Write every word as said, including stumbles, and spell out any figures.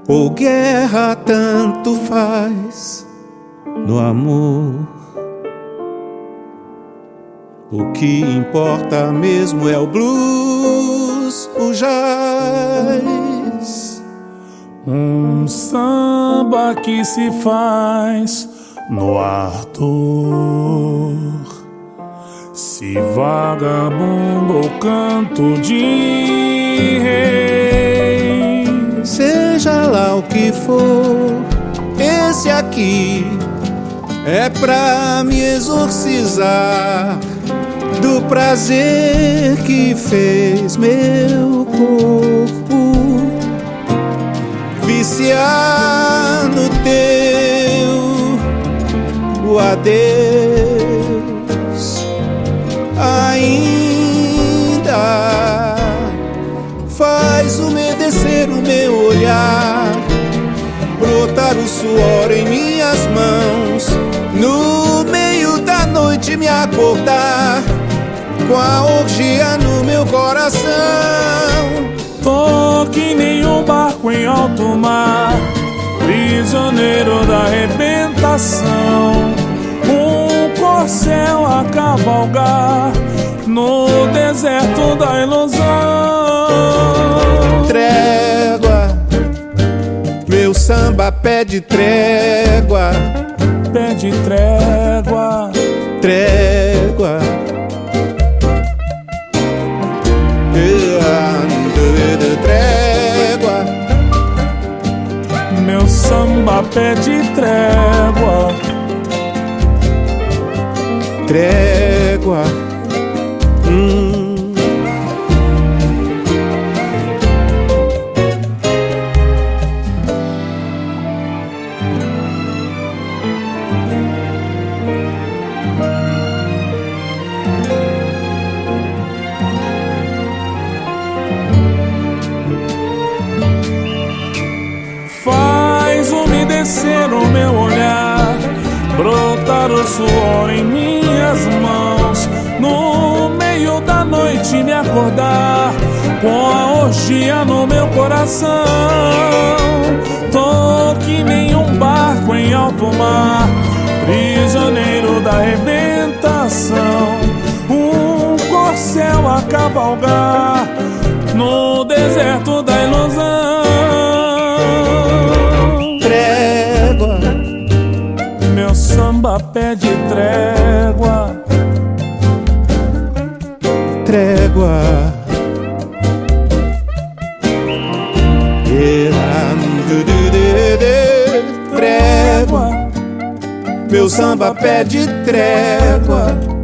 ou guerra, tanto faz no amor. O que importa mesmo é o blues, o jazz. Um samba que se faz no ardor, se vagabundo ou canto de rei. Seja lá o que for, esse aqui é pra me exorcizar do prazer que fez meu corpo viciar no teu o adeus. Ainda faz umedecer o meu olhar, brotar o suor em minhas mãos, no meio da noite me acordar com a orgia no meu coração. Tô que nem um barco em alto mar, prisioneiro da arrebentação, um corcel a cavalgar no deserto da ilusão. Trégua, meu samba pede trégua, pede trégua, trégua. Trégua, meu samba pede trégua, trégua. Hum. Faz umedecer o meu olhar, brotar o suor em minhas mãos, no meio da noite me acordar com a orgia no meu coração. Tô que nem um barco em alto mar, prisioneiro da arrebentação, um corcel a cavalgar no deserto da ilusão. Trégua, meu samba pede trégua, trégua. Trégua, meu samba pede trégua.